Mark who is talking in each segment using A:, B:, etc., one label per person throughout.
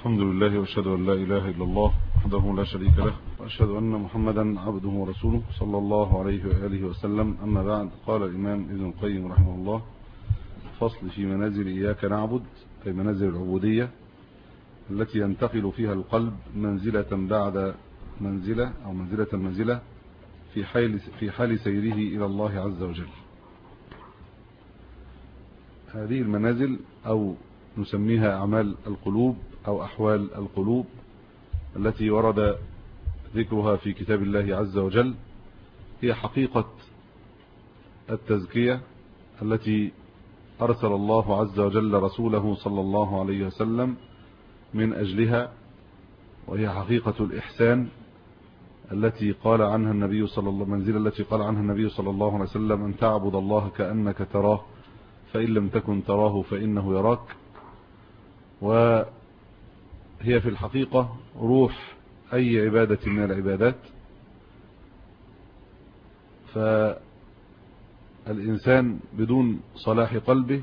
A: الحمد لله وأشهد أن لا إله إلا الله وحده لا شريك له وأشهد أن محمدا عبده ورسوله صلى الله عليه وآله وسلم. أما بعد، قال الإمام ابن القيم رحمه الله: فصل في منازل إياك نعبد، أي منازل العبودية التي ينتقل فيها القلب منزلة بعد منزلة أو منزلة في حال سيره إلى الله عز وجل. هذه المنازل أو نسميها أعمال القلوب أو أحوال القلوب التي ورد ذكرها في كتاب الله عز وجل، هي حقيقة التزكية التي أرسل الله عز وجل رسوله صلى الله عليه وسلم من أجلها، وهي حقيقة الإحسان التي قال عنها النبي صلى الله عليه وسلم: أن تعبد الله كأنك تراه فإن لم تكن تراه فإنه يراك. وهي في الحقيقة روح أي عبادة من العبادات. فالإنسان بدون صلاح قلبه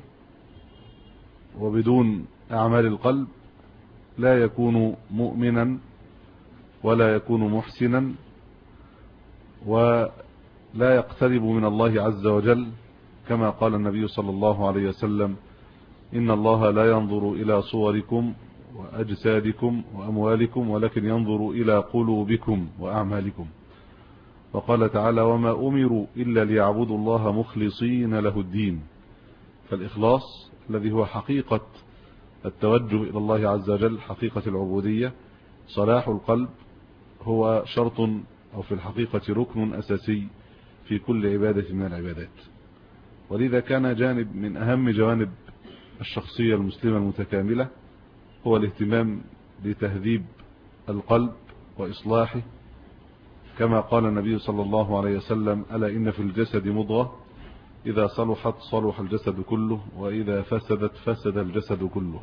A: وبدون أعمال القلب لا يكون مؤمنا ولا يكون محسنا ولا يقترب من الله عز وجل، كما قال النبي صلى الله عليه وسلم: إن الله لا ينظر إلى صوركم وأجسادكم وأموالكم ولكن ينظر إلى قلوبكم وأعمالكم. وقال تعالى: وما أمروا إلا ليعبدوا الله مخلصين له الدين. فالإخلاص الذي هو حقيقة التوجه إلى الله عز وجل، حقيقة العبودية، صلاح القلب، هو شرط أو في الحقيقة ركن أساسي في كل عبادة من العبادات. ولذا كان جانب من أهم جوانب الشخصية المسلمة المتكاملة هو الاهتمام بتهذيب القلب وإصلاحه، كما قال النبي صلى الله عليه وسلم: ألا إن في الجسد مضغة إذا صلحت صلح الجسد كله وإذا فسدت فسد الجسد كله.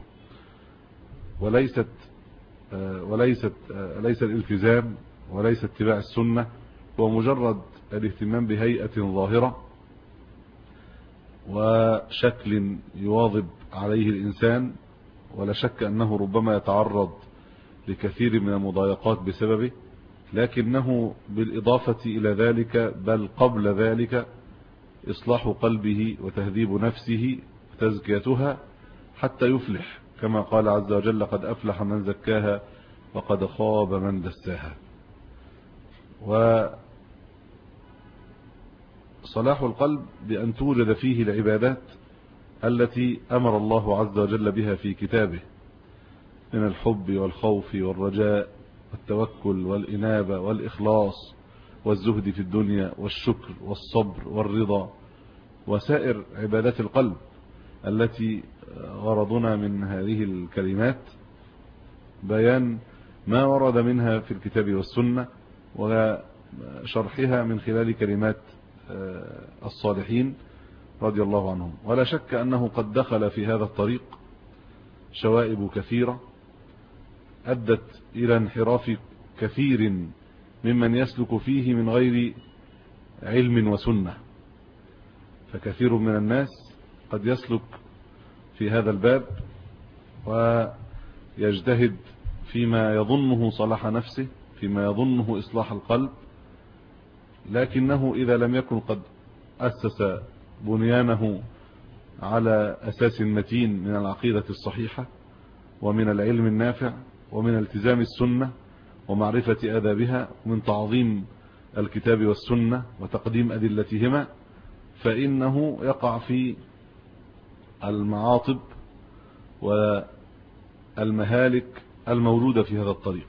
A: ليس الالتزام وليس اتباع السنة هو مجرد الاهتمام بهيئة ظاهرة وشكل يواظب عليه الإنسان، ولا شك أنه ربما يتعرض لكثير من المضايقات بسببه، لكنه بالإضافة إلى ذلك بل قبل ذلك إصلاح قلبه وتهذيب نفسه وتزكيتها حتى يفلح، كما قال عز وجل: قد أفلح من زكاها وقد خاب من دساها. وصلاح القلب بأن توجد فيه العبادات التي أمر الله عز وجل بها في كتابه من الحب والخوف والرجاء والتوكل والإنابة والإخلاص والزهد في الدنيا والشكر والصبر والرضا وسائر عبادات القلب التي غرضنا من هذه الكلمات بيان ما ورد منها في الكتاب والسنة وشرحها من خلال كلمات الصالحين رضي الله عنهم. ولا شك أنه قد دخل في هذا الطريق شوائب كثيرة أدت إلى انحراف كثير ممن يسلك فيه من غير علم وسنة. فكثير من الناس قد يسلك في هذا الباب ويجتهد فيما يظنه صلاح نفسه، فيما يظنه إصلاح القلب، لكنه إذا لم يكن قد أسس بنيانه على أساس متين من العقيدة الصحيحة ومن العلم النافع ومن التزام السنة ومعرفة آدابها ومن تعظيم الكتاب والسنة وتقديم أدلتهما، فإنه يقع في المعاطب والمهالك الموجودة في هذا الطريق.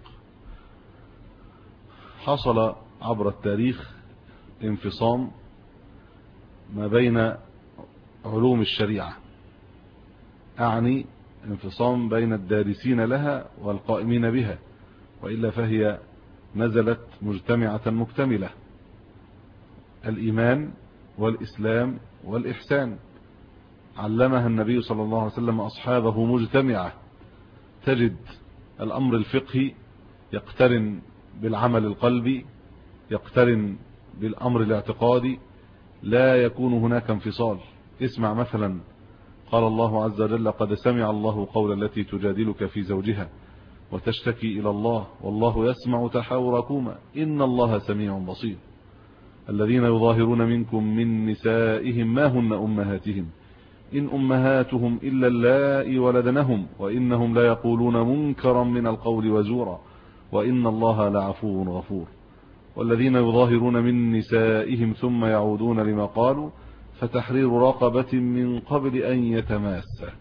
A: حصل عبر التاريخ انفصام ما بين علوم الشريعة، أعني انفصام بين الدارسين لها والقائمين بها، وإلا فهي نزلت مجتمعة مكتملة: الإيمان والإسلام والإحسان علمها النبي صلى الله عليه وسلم أصحابه مجتمعة. تجد الأمر الفقهي يقترن بالعمل القلبي، يقترن بالأمر الاعتقادي، لا يكون هناك انفصال. اسمع مثلا قال الله عز وجل: قد سمع الله قول التي تجادلك في زوجها وتشتكي إلى الله، والله يسمع تحاوركما إن الله سميع بصير. الذين يظاهرون منكم من نسائهم ما هن أمهاتهم إن أمهاتهم إلا اللائي ولدنهم وإنهم ليقولون منكرا من القول وزورا وإن الله لعفو غفور. والذين يظاهرون من نسائهم ثم يعودون لما قالوا فتحرير رقبة من قبل أن يتماسا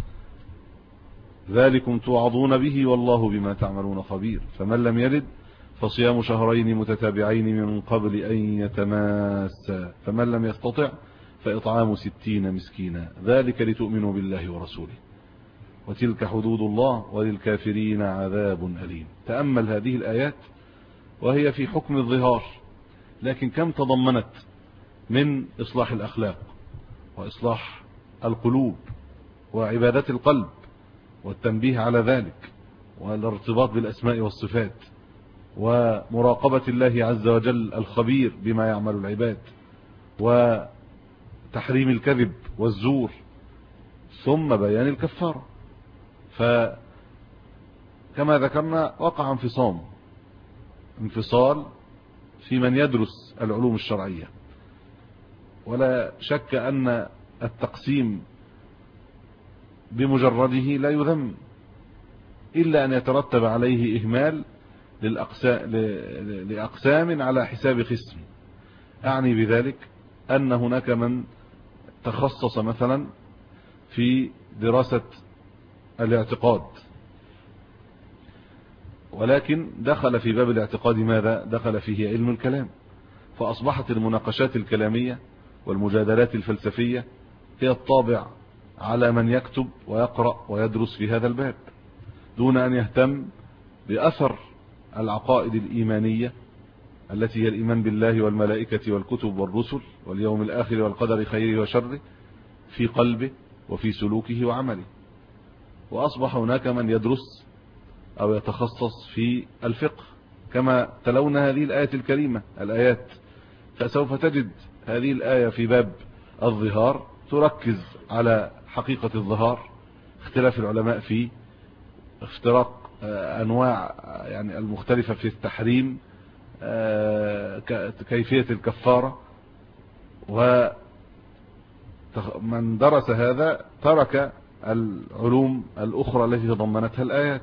A: ذلكم توعظون به والله بما تعملون خبير. فمن لم يجد فصيام شهرين متتابعين من قبل أن يتماسا فمن لم يستطع فإطعام 60 مسكينا ذلك لتؤمنوا بالله ورسوله وتلك حدود الله وللكافرين عذاب أليم. تأمل هذه الآيات وهي في حكم الظهار، لكن كم تضمنت من إصلاح الأخلاق وإصلاح القلوب وعبادات القلب والتنبيه على ذلك والارتباط بالأسماء والصفات ومراقبة الله عز وجل الخبير بما يعمل العباد وتحريم الكذب والزور، ثم بيان الكفارة. فكما ذكرنا وقع انفصال في من يدرس العلوم الشرعية، ولا شك أن التقسيم بمجرده لا يذم إلا أن يترتب عليه إهمال لأقسام على حساب قسم. أعني بذلك أن هناك من تخصص مثلا في دراسة الاعتقاد، ولكن دخل في باب الاعتقاد ماذا؟ دخل فيه علم الكلام، فأصبحت المناقشات الكلامية والمجادلات الفلسفية هي الطابع على من يكتب ويقرأ ويدرس في هذا الباب، دون أن يهتم بأثر العقائد الإيمانية التي هي الإيمان بالله والملائكة والكتب والرسل واليوم الآخر والقدر خيره وشره في قلبه وفي سلوكه وعمله. وأصبح هناك من يدرس أو يتخصص في الفقه، كما تلونا هذه الآية الكريمة الآيات، فسوف تجد هذه الآية في باب الظهار تركز على حقيقة الظهار، اختلاف العلماء فيه، افتراق أنواع يعني المختلفة في التحريم، كيفية الكفارة. ومن درس هذا ترك العلوم الأخرى التي تضمنتها الآيات.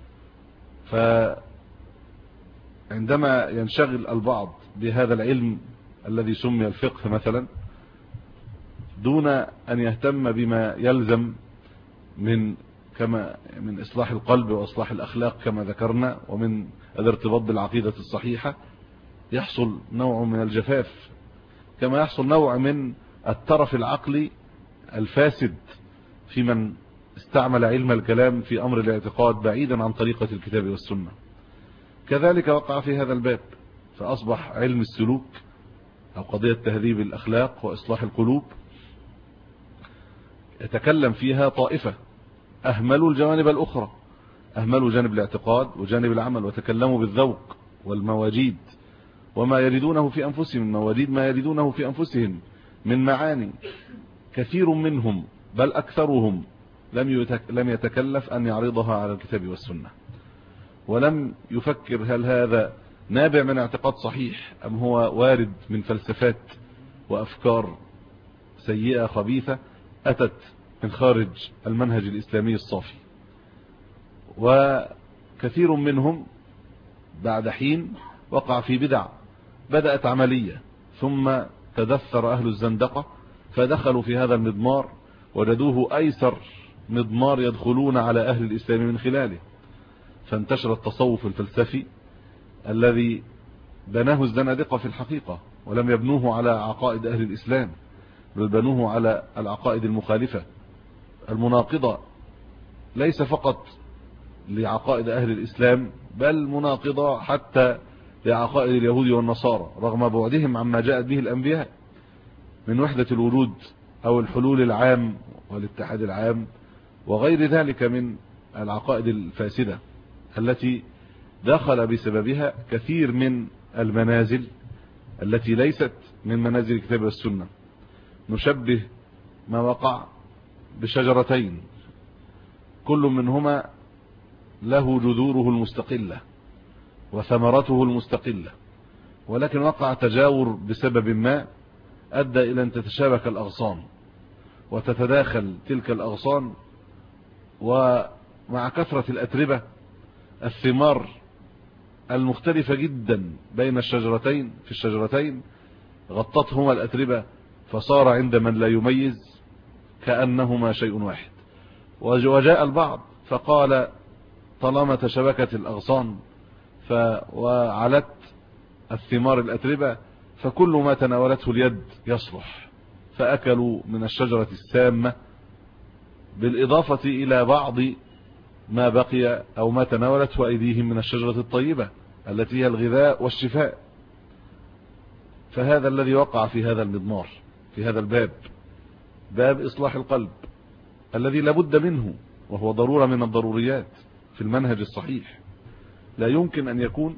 A: فعندما ينشغل البعض بهذا العلم الذي سمي الفقه مثلا دون أن يهتم بما يلزم من إصلاح القلب وإصلاح الأخلاق كما ذكرنا ومن الارتباط بالعقيدة الصحيحة، يحصل نوع من الجفاف، كما يحصل نوع من الترف العقلي الفاسد في من استعمل علم الكلام في أمر الاعتقاد بعيدا عن طريقة الكتاب والسنة. كذلك وقع في هذا الباب، فأصبح علم السلوك أو قضية تهذيب الأخلاق وإصلاح القلوب يتكلم فيها طائفة أهملوا الجوانب الأخرى، أهملوا جانب الاعتقاد وجانب العمل، وتكلموا بالذوق والمواجيد وما يريدونه في أنفسهم، مواديد ما يريدونه في أنفسهم من معاني. كثير منهم بل أكثرهم لم يتكلف أن يعرضها على الكتاب والسنة، ولم يفكر هل هذا نابع من اعتقاد صحيح أم هو وارد من فلسفات وأفكار سيئة خبيثة أتت من خارج المنهج الإسلامي الصافي. وكثير منهم بعد حين وقع في بدع بدأت عملية، ثم تدثر أهل الزندقة فدخلوا في هذا المضمار، وجدوه أيسر مضمار يدخلون على أهل الإسلام من خلاله، فانتشر التصوف الفلسفي الذي بناه الزنادقة في الحقيقة، ولم يبنوه على عقائد أهل الإسلام بل بنوه على العقائد المخالفة المناقضة، ليس فقط لعقائد أهل الإسلام بل مناقضة حتى لعقائد اليهود والنصارى، رغم بعدهم عما جاءت به الأنبياء من وحدة الوجود أو الحلول العام والاتحاد العام وغير ذلك من العقائد الفاسدة التي دخل بسببها كثير من المنازل التي ليست من منازل الكتاب والسنة. نشبه ما وقع بشجرتين كل منهما له جذوره المستقلة وثمرته المستقلة، ولكن وقع تجاور بسبب ما أدى إلى أن تتشابك الأغصان وتتداخل تلك الأغصان، ومع كثرة الأتربة الثمار المختلفة جدا بين الشجرتين غطتهما الأتربة، فصار عند من لا يميز كأنهما شيء واحد. وجاء البعض فقال طالما تشابكت الأغصان وعلت الثمار الأتربة فكل ما تناولته اليد يصلح، فأكلوا من الشجرة السامة بالإضافة إلى بعض ما بقي أو ما تناولته أيديهم من الشجرة الطيبة التي هي الغذاء والشفاء. فهذا الذي وقع في هذا المضمار، في هذا الباب، باب إصلاح القلب الذي لابد منه، وهو ضرورة من الضروريات في المنهج الصحيح. لا يمكن أن يكون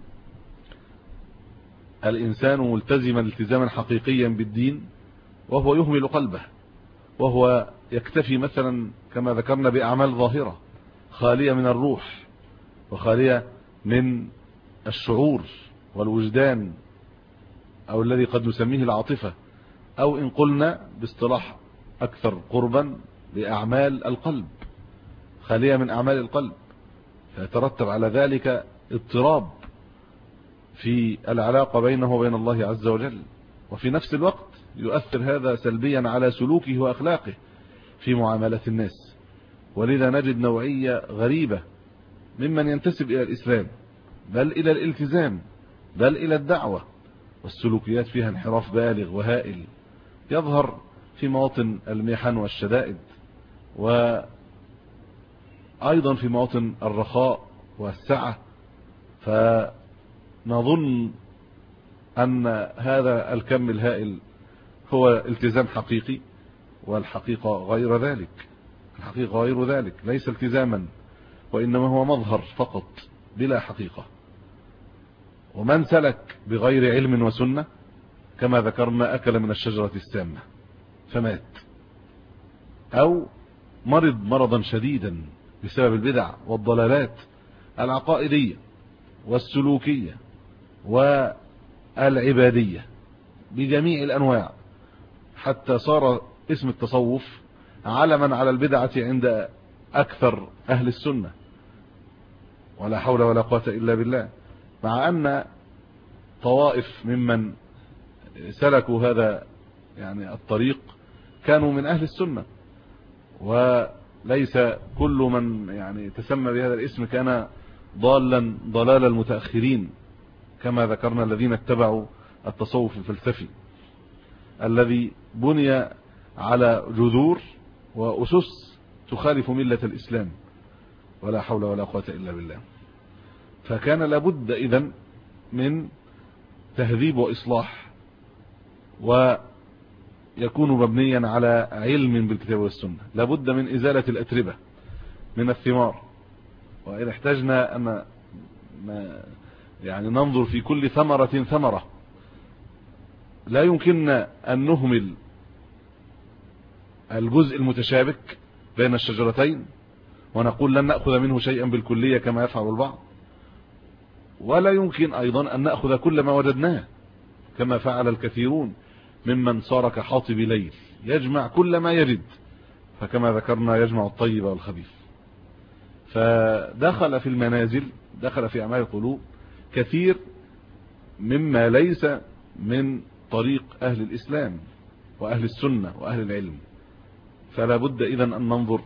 A: الإنسان ملتزما التزاما حقيقيا بالدين وهو يهمل قلبه، وهو يكتفي مثلا كما ذكرنا بأعمال ظاهرة خالية من الروح وخالية من الشعور والوجدان، أو الذي قد نسميه العاطفة، أو إن قلنا باصطلاح أكثر قربا بأعمال القلب، خالية من أعمال القلب، فيترتب على ذلك اضطراب في العلاقة بينه وبين الله عز وجل، وفي نفس الوقت يؤثر هذا سلبيا على سلوكه وأخلاقه في معاملة الناس. ولذا نجد نوعية غريبة ممن ينتسب إلى الإسلام بل إلى الالتزام بل إلى الدعوة، والسلوكيات فيها انحراف بالغ وهائل يظهر في مواطن المحن والشدائد، وأيضا في مواطن الرخاء والسعة. فنظن أن هذا الكم الهائل هو التزام حقيقي، والحقيقة غير ذلك. الحقيقة غير ذلك، ليس التزاما، وإنما هو مظهر فقط بلا حقيقة. ومن سلك بغير علم وسنة كما ذكرنا أكل من الشجرة السامة فمات، أو مرض مرضا شديدا بسبب البدع والضلالات العقائدية والسلوكية والعبادية بجميع الأنواع، حتى صار اسم التصوف علما على البدعة عند أكثر أهل السنة، ولا حول ولا قوة إلا بالله. مع أن طوائف ممن سلكوا هذا يعني الطريق كانوا من أهل السنة، وليس كل من يعني تسمى بهذا الاسم كان ضالا ضلال المتأخرين كما ذكرنا الذين اتبعوا التصوف الفلسفي الذي بني على جذور وأسس تخالف ملة الإسلام، ولا حول ولا قوة إلا بالله. فكان لابد إذن من تهذيب وإصلاح، ويكون مبنيا على علم بالكتاب والسنة. لابد من إزالة الأتربة من الثمار، وإذا احتاجنا أن يعني ننظر في كل ثمرة، لا يمكننا أن نهمل الجزء المتشابك بين الشجرتين ونقول لن نأخذ منه شيئا بالكلية كما يفعل البعض، ولا يمكن أيضا أن نأخذ كل ما وجدناه كما فعل الكثيرون ممن صار كحاطب ليل يجمع كل ما يجد، فكما ذكرنا يجمع الطيب والخبيث. فدخل في المنازل، دخل في أعمال القلوب كثير مما ليس من طريق أهل الإسلام وأهل السنة وأهل العلم. فلا بد إذن أن ننظر،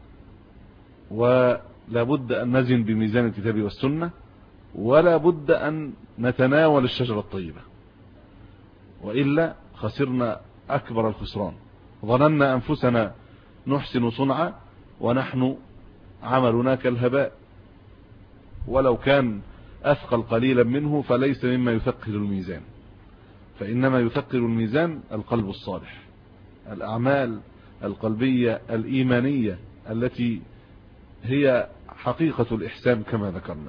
A: ولا بد أن نزن بميزان الكتاب والسنة، ولا بد أن نتناول الشجرة الطيبة، وإلا خسرنا أكبر الخسران. ظننا أنفسنا نحسن صنعا ونحن عملنا كالهباء، ولو كان أثقل قليلا منه فليس مما يثقل الميزان، فإنما يثقل الميزان القلب الصالح، الأعمال القلبية الإيمانية التي هي حقيقة الإحسان كما ذكرنا.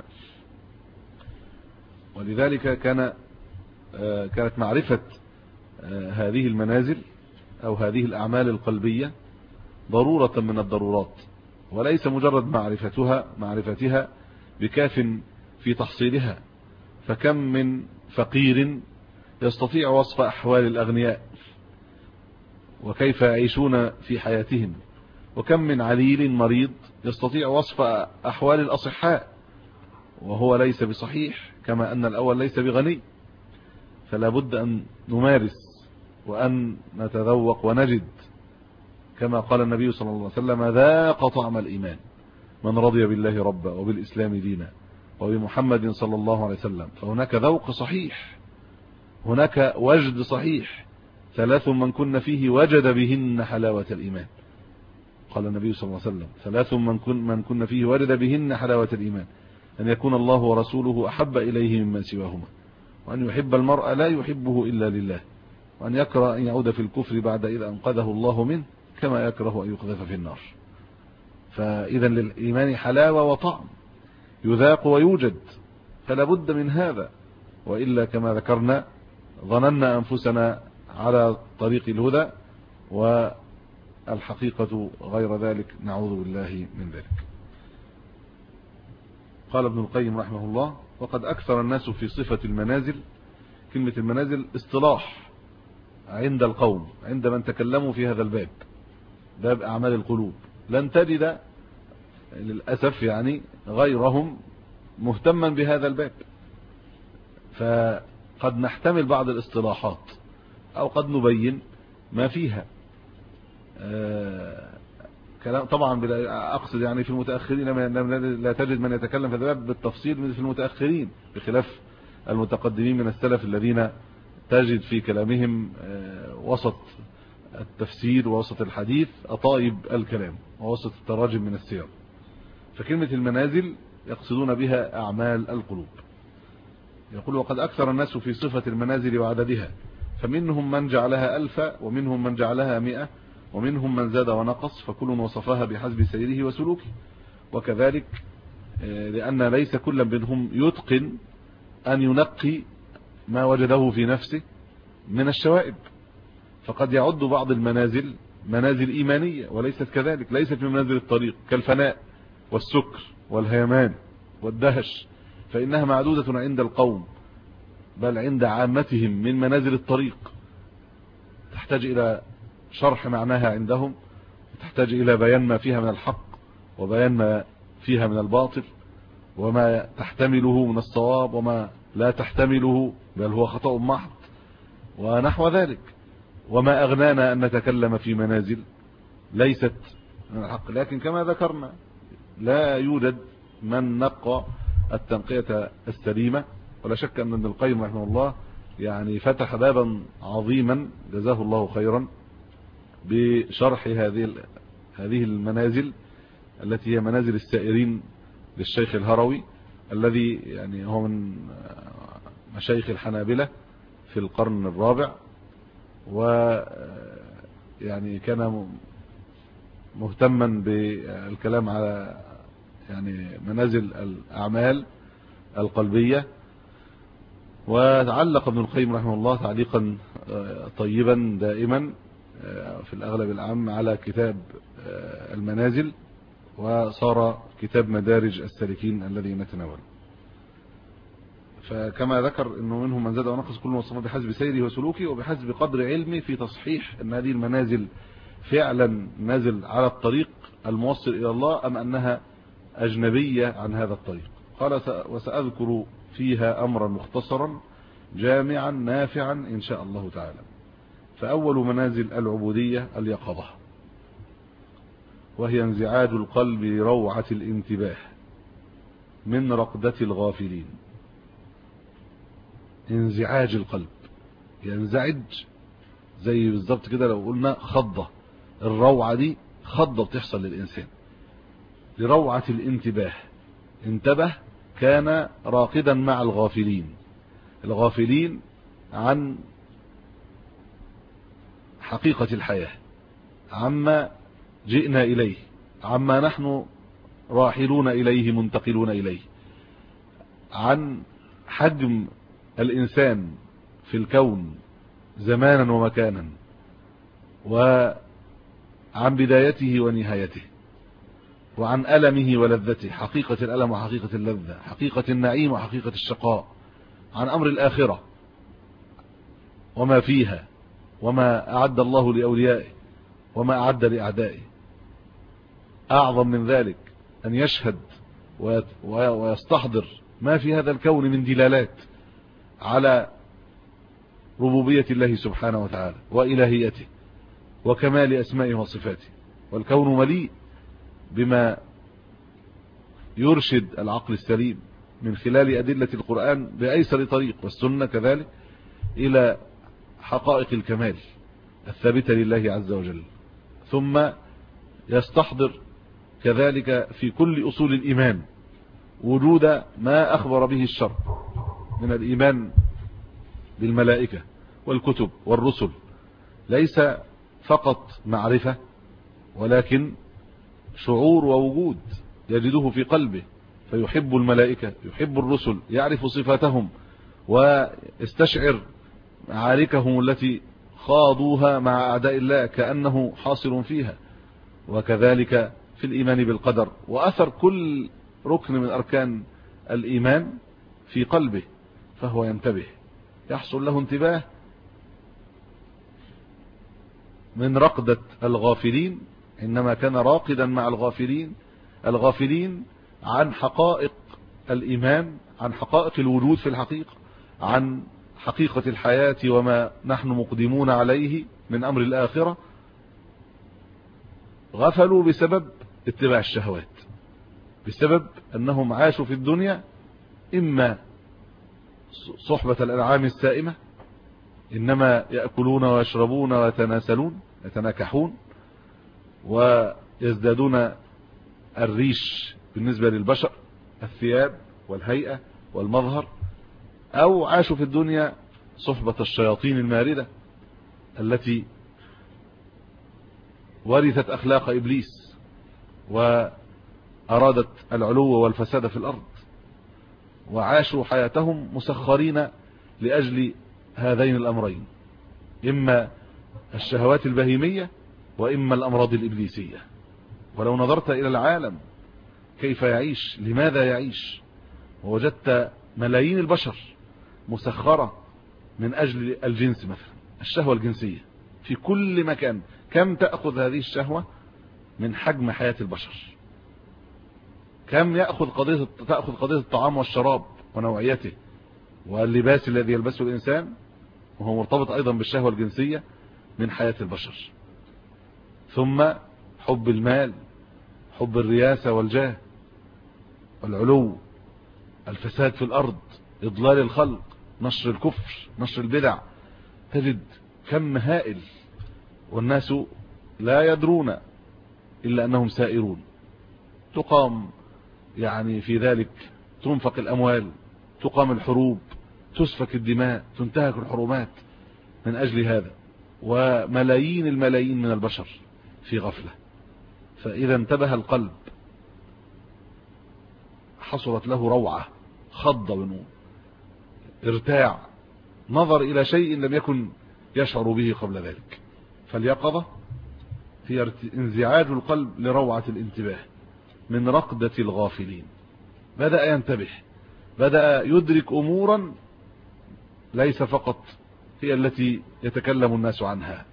A: ولذلك كانت معرفة هذه المنازل أو هذه الأعمال القلبية ضرورة من الضرورات، وليس مجرد معرفتها بكاف في تحصيلها. فكم من فقير يستطيع وصف أحوال الأغنياء وكيف يعيشون في حياتهم، وكم من عليل مريض يستطيع وصف أحوال الأصحاء وهو ليس بصحيح، كما أن الأول ليس بغني. فلا بد أن نمارس وأن نتذوق ونجد، كما قال النبي صلى الله عليه وسلم: ذاق طعم الإيمان من رضي بالله ربا وبالإسلام دينا وبمحمد صلى الله عليه وسلم. فهناك ذوق صحيح، هناك وجد صحيح. 3 من كن فيه وجد بهن حلاوة الإيمان. قال النبي صلى الله عليه وسلم: 3 من كن فيه وجد بهن حلاوة الإيمان: أن يكون الله ورسوله أحب إليه مما سواهما، وأن يحب المرء لا يحبه إلا لله، وأن يكره أن يعود في الكفر بعد إذ أنقذه الله منه، كما يكره أن يقذف في النار. فإذا للإيمان حلاوة وطعم يذاق ويوجد، فلا بد من هذا، وإلا كما ذكرنا ظننا أنفسنا على طريق الهدى والحقيقة غير ذلك، نعوذ بالله من ذلك. قال ابن القيم رحمه الله: وقد أكثر الناس في صفة المنازل. كلمة المنازل اصطلاح عند القوم، عند من تكلموا في هذا الباب، باب أعمال القلوب، لن تجد للأسف يعني غيرهم مهتما بهذا الباب. فقد نحتمل بعض الاصطلاحات أو قد نبين ما فيها. كلام طبعا أقصد يعني في المتأخرين لا تجد من يتكلم في هذا الباب بالتفصيل في المتأخرين، بخلاف المتقدمين من السلف الذين تجد في كلامهم وسط التفسير ووسط الحديث أطايب الكلام ووسط التراجم من السير. فكلمة المنازل يقصدون بها أعمال القلوب. يقول: وقد أكثر الناس في صفة المنازل وعددها، فمنهم من جعلها 1000 ومنهم من جعلها 100 ومنهم من زاد ونقص، فكل وصفها بحسب سيره وسلوكه. وكذلك لأن ليس كل منهم يتقن أن ينقي ما وجده في نفسه من الشوائب، فقد يعد بعض المنازل منازل إيمانية وليست كذلك، ليست من منازل الطريق كالفناء والسكر والهيمان والدهش، فإنها معدودة عند القوم، بل عند عامتهم من منازل الطريق، تحتاج إلى شرح معناها عندهم، تحتاج إلى بيان ما فيها من الحق وبيان ما فيها من الباطل، وما تحتمله من الصواب وما لا تحتمله بل هو خطأ محض ونحو ذلك. وما أغنانا أن نتكلم في منازل ليست من الحق، لكن كما ذكرنا لا يوجد من نقى التنقية السليمة. ولا شك أن ابن القيم رحمه الله يعني فتح بابا عظيما جزاه الله خيرا بشرح هذه المنازل التي هي منازل السائرين للشيخ الهروي، الذي يعني هو من مشايخ الحنابلة في القرن الرابع، ويعني كان مهتما بالكلام على يعني منازل الأعمال القلبية. وتعلق ابن القيم رحمه الله تعليقا طيبا دائما في الأغلب العام على كتاب المنازل، وصار كتاب مدارج السالكين الذي نتناوله. فكما ذكر انه منهم من زاد ونقص، كل وصفه بحسب سيره وسلوكه وبحسب قدر علمه في تصحيح ان هذه المنازل فعلا نازل على الطريق الموصل الى الله ام انها اجنبية عن هذا الطريق. قال: وسأذكر فيها امرا مختصرا جامعا نافعا ان شاء الله تعالى. فاول منازل العبودية اليقظة، وهي انزعاج القلب لروعة الانتباه من رقدة الغافلين. انزعاج القلب، ينزعج زي بالظبط كده لو قلنا خضة، الروعة دي خضة بتحصل للإنسان لروعة الانتباه. انتبه، كان راقدا مع الغافلين عن حقيقة الحياة، عما جئنا إليه، عما نحن راحلون إليه منتقلون إليه، عن حجم الإنسان في الكون زمانا ومكانا، وعن بدايته ونهايته. وعن ألمه ولذته، حقيقة الألم وحقيقة اللذة، حقيقة النعيم وحقيقة الشقاء، عن أمر الآخرة وما فيها، وما أعد الله لأوليائه وما أعد لأعدائه. أعظم من ذلك أن يشهد ويستحضر ما في هذا الكون من دلالات على ربوبية الله سبحانه وتعالى وإلهيته وكمال أسمائه وصفاته. والكون مليء بما يرشد العقل السليم من خلال أدلة القرآن بأيسر طريق، والسنة كذلك، إلى حقائق الكمال الثابتة لله عز وجل. ثم يستحضر كذلك في كل أصول الإيمان وجود ما أخبر به الشرع من الإيمان بالملائكة والكتب والرسل، ليس فقط معرفة ولكن شعور ووجود يجده في قلبه، فيحب الملائكة، يحب الرسل، يعرف صفاتهم ويستشعر معاركهم التي خاضوها مع أعداء الله كأنه حاصل فيها. وكذلك في الإيمان بالقدر وأثر كل ركن من أركان الإيمان في قلبه، فهو ينتبه، يحصل له انتباه من رقدة الغافلين، إنما كان راقدا مع الغافلين عن حقائق الإيمان، عن حقائق الوجود في الحقيقة، عن حقيقة الحياة وما نحن مقدمون عليه من أمر الآخرة. غفلوا بسبب اتباع الشهوات، بسبب أنهم عاشوا في الدنيا إما صحبة الأنعام السائمة، إنما يأكلون ويشربون ويتناسلون يتناكحون ويزدادون الريش بالنسبة للبشر، الثياب والهيئة والمظهر، أو عاشوا في الدنيا صحبة الشياطين الماردة التي ورثت أخلاق إبليس وأرادت العلو والفساد في الأرض، وعاشوا حياتهم مسخرين لأجل هذين الأمرين، إما الشهوات البهيمية وإما الأمراض الإبليسية. ولو نظرت إلى العالم كيف يعيش، لماذا يعيش، ووجدت ملايين البشر مسخرة من أجل الجنس، مثلا الشهوة الجنسية في كل مكان. كم تأخذ هذه الشهوة من حجم حياة البشر؟ كم تأخذ قضية الطعام والشراب ونوعيته واللباس الذي يلبسه الإنسان، وهو مرتبط أيضا بالشهوة الجنسية، من حياة البشر. ثم حب المال، حب الرياسة والجاه والعلو، الفساد في الأرض، إضلال الخلق، نشر الكفر، نشر البدع. تجد كم هائل، والناس لا يدرون إلا أنهم سائرون. تقام يعني في ذلك، تنفق الأموال، تقام الحروب، تسفك الدماء، تنتهك الحرمات من أجل هذا، وملايين الملايين من البشر في غفلة. فإذا انتبه القلب حصلت له روعة، خض ونور، ارتاع، نظر إلى شيء لم يكن يشعر به قبل ذلك. فاليقظة هي انزعاج القلب لروعة الانتباه من رقدة الغافلين. بدأ ينتبه، بدأ يدرك أمورا ليس فقط هي التي يتكلم الناس عنها،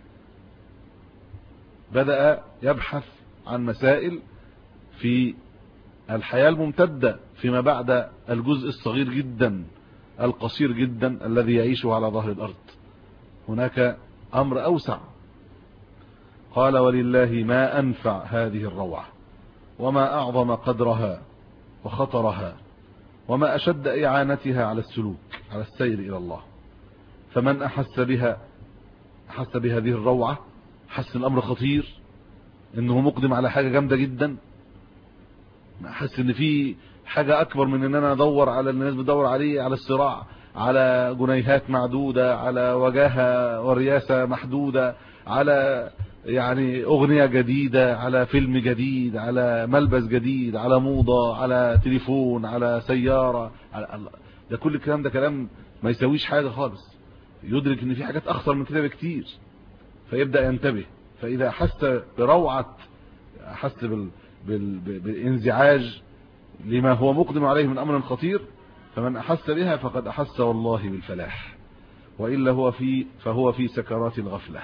A: بدأ يبحث عن مسائل في الحياة الممتدة فيما بعد الجزء الصغير جدا القصير جدا الذي يعيشه على ظهر الأرض. هناك أمر أوسع. قال: ولله ما أنفع هذه الروعة، وما أعظم قدرها وخطرها، وما أشد إعانتها على السلوك، على السير إلى الله. فمن أحس بهذه الروعة، حس الأمر خطير، إنه مقدم على حاجة جامدة جدا، أحس إن في حاجة أكبر من إن أنا أدور على الناس بتدور عليه، على الصراع، على جنيهات معدودة، على وجاهة ورياسة محدودة، على يعني أغنية جديدة، على فيلم جديد، على ملبس جديد، على موضة، على تليفون، على سيارة، ده كل الكلام ده كلام ما يسويش حاجة خالص. يدرك ان في حاجات اخطر من كده بكتير، فيبدأ ينتبه. فاذا احس بروعة، احس بالانزعاج لما هو مقدم عليه من أمر خطير، فمن أحس بها فقد أحس والله بالفلاح، وإلا فهو في سكرات الغفلة،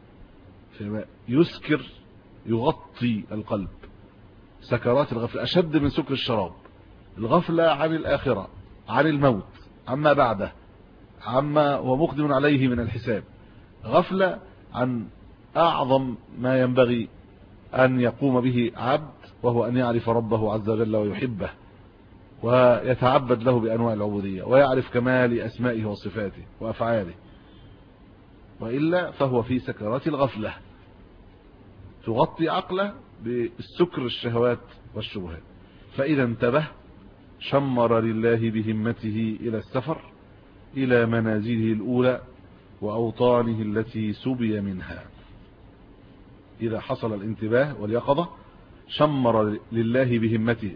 A: يسكر يغطي القلب. سكرات الغفلة أشد من سكر الشراب. الغفلة عن الآخرة، عن الموت، عما بعده، عما هو مقدم عليه من الحساب. غفلة عن أعظم ما ينبغي أن يقوم به عبد، وهو أن يعرف ربه عز وجل ويحبه ويتعبد له بأنواع العبودية، ويعرف كمال أسمائه وصفاته وأفعاله، وإلا فهو في سكرات الغفلة تغطي عقله بالسكر الشهوات والشبهات. فإذا انتبه شمر لله بهمته إلى السفر إلى منازله الأولى وأوطانه التي سبي منها. إذا حصل الانتباه واليقظة شمر لله بهمته،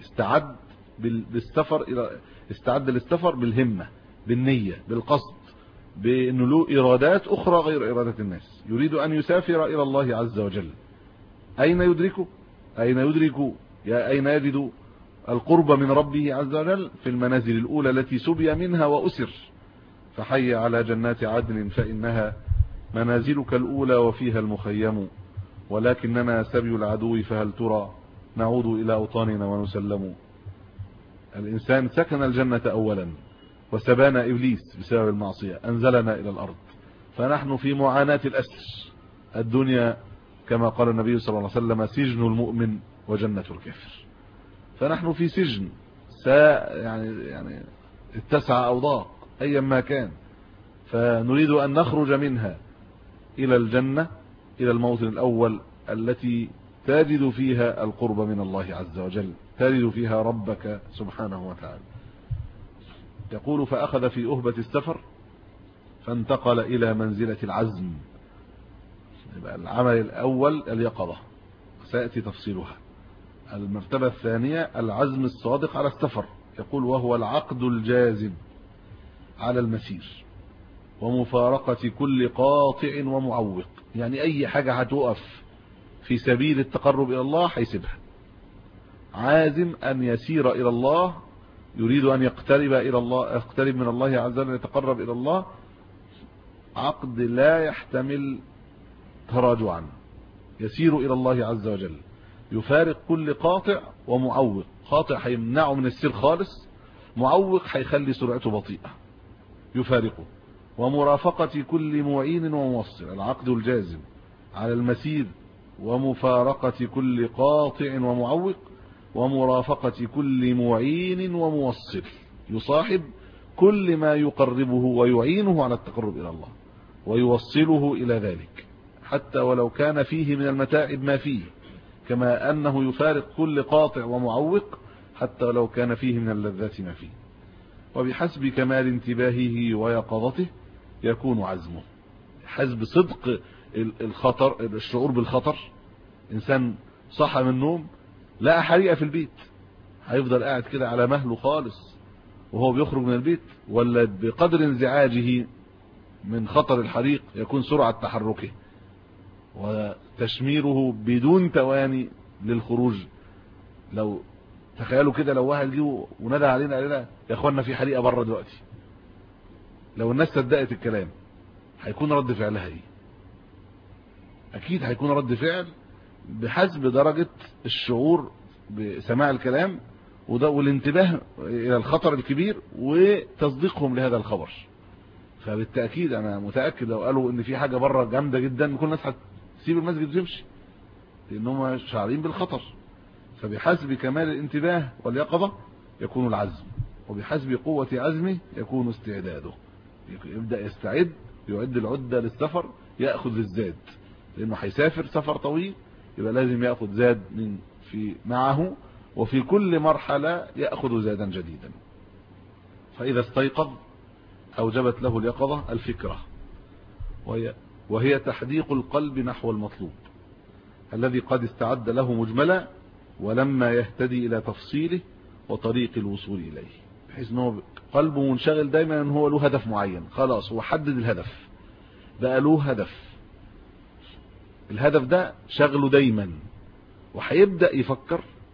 A: استعد للسفر بالهمة، بالنية، بالقصد، بأنه له إرادات أخرى غير إرادة الناس. يريد أن يسافر إلى الله عز وجل. أين يدركه؟ أين يجد القرب من ربه عز وجل؟ في المنازل الأولى التي سبي منها وأسر. فحي على جنات عدن فإنها منازلك الأولى وفيها المخيم، ولكننا سبي العدو فهل ترى نعود إلى أوطاننا ونسلم. الإنسان سكن الجنة أولا وسبانا إبليس بسبب المعصية، أنزلنا إلى الأرض، فنحن في معاناة الأسر. الدنيا كما قال النبي صلى الله عليه وسلم سجن المؤمن وجنة الكافر. فنحن في سجن يعني اتسع أو ضاق أيا ما كان، فنريد أن نخرج منها إلى الجنة، إلى الموطن الأول التي تجد فيها القرب من الله عز وجل، تجد فيها ربك سبحانه وتعالى. يقول فأخذ في أهبة السفر فانتقل إلى منزلة العزم. يبقى العمل الأول اليقظة، سيأتي تفصيلها. المرتبة الثانية العزم الصادق على السفر. يقول وهو العقد الجازم على المسير ومفارقة كل قاطع ومعوق. يعني أي حاجة هتوقف في سبيل التقرب إلى الله هيسيبها. عازم أن يسير إلى الله، يريد أن يقترب من الله عز وجل، يتقرب إلى الله. عقد لا يحتمل تراجعا، يسير إلى الله عز وجل، يفارق كل قاطع ومعوق. قاطع هيمنعه من السير خالص، معوق هيخلي سرعته بطيئة، يفارقه. ومرافقة كل معين وموصل. العقد الجازم على المسير ومفارقة كل قاطع ومعوق ومرافقة كل معين وموصل. يصاحب كل ما يقربه ويعينه على التقرب إلى الله ويوصله إلى ذلك، حتى ولو كان فيه من المتاعب ما فيه، كما أنه يفارق كل قاطع ومعوق حتى ولو كان فيه من اللذات ما فيه. وبحسب كمال انتباهه ويقظته يكون عزمه. حسب صدق الخطر، الشعور بالخطر. إنسان صحى من النوم لقى حريقة في البيت، هيفضل قاعد كده على مهله خالص وهو بيخرج من البيت؟ ولا بقدر انزعاجه من خطر الحريق يكون سرعة تحركه وتشميره بدون تواني للخروج؟ لو تخيلوا كده، لو واحد جه ونادى علينا قال لنا يا اخوانا في حريقة بره دلوقتي، لو الناس صدقت الكلام هيكون رد فعلها ايه؟ اكيد هيكون رد فعل بحسب درجة الشعور بسماع الكلام والانتباه الى الخطر الكبير وتصديقهم لهذا الخبر. فبالتأكيد انا متأكد لو قالوا ان في حاجة بره جامدة جدا كل الناس هتسيب المسجد وتمشي، لانهم شعارين بالخطر. فبحسب كمال الانتباه واليقظة يكون العزم، وبحسب قوة عزمه يكون استعداده. يبدأ يستعد، يعد العدة للسفر، يأخذ الزاد، لأنه هيسافر سفر طويل، يبقى لازم يأخذ زاد معه، وفي كل مرحلة يأخذ زادا جديدا. فإذا استيقظ أوجبت له اليقظة الفكرة، وهي تحديق القلب نحو المطلوب الذي قد استعد له مجملا، ولما يهتدي إلى تفصيله وطريق الوصول إليه، بحيث أنه قلبه منشغل دايما أن هو له هدف معين. خلاص هو حدد الهدف، بقى له هدف، الهدف ده شغله دايما، وهيبدأ يفكر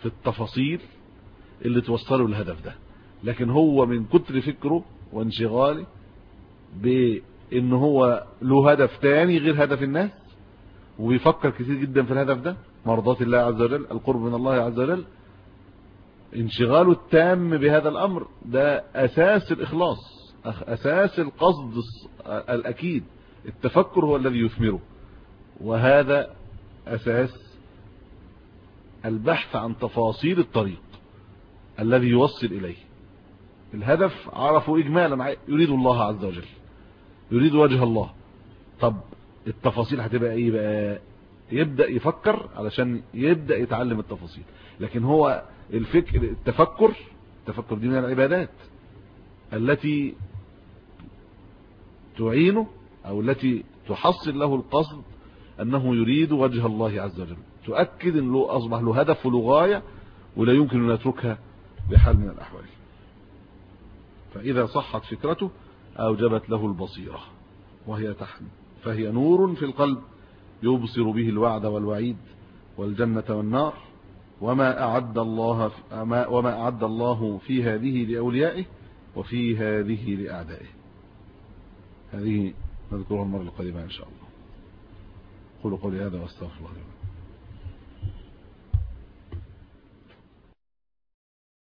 A: في التفاصيل اللي توصله للهدف ده، لكن هو من كتر فكره وانشغاله بان هو له هدف تاني غير هدف الناس، وبيفكر كتير جدا في الهدف ده، مرضات الله عز وجل، القرب من الله عز وجل، انشغاله التام بهذا الامر ده اساس الاخلاص، اساس القصد الاكيد. التفكر هو الذي يثمره، وهذا اساس البحث عن تفاصيل الطريق الذي يوصل اليه. الهدف عرفوا اجمالا، يريد الله عز وجل، يريد وجه الله. طب التفاصيل هتبقى ايه بقى؟ يبدأ يفكر علشان يبدأ يتعلم التفاصيل. لكن هو التفكر دي من العبادات التي تعينه او التي تحصل له القصد انه يريد وجه الله عز وجل، تؤكد ان له اصبح له هدف وله غاية ولا يمكن ان يتركها بحال من الاحوال. فاذا صحت فكرته اوجبت له البصيرة، فهي نور في القلب يبصر به الوعد والوعيد والجنة والنار، وما أعد الله في هذه لأوليائه وفي هذه لأعدائه. هذه نذكرها المرة القادمة إن شاء الله. قولوا قولي هذا واستغفر الله لي.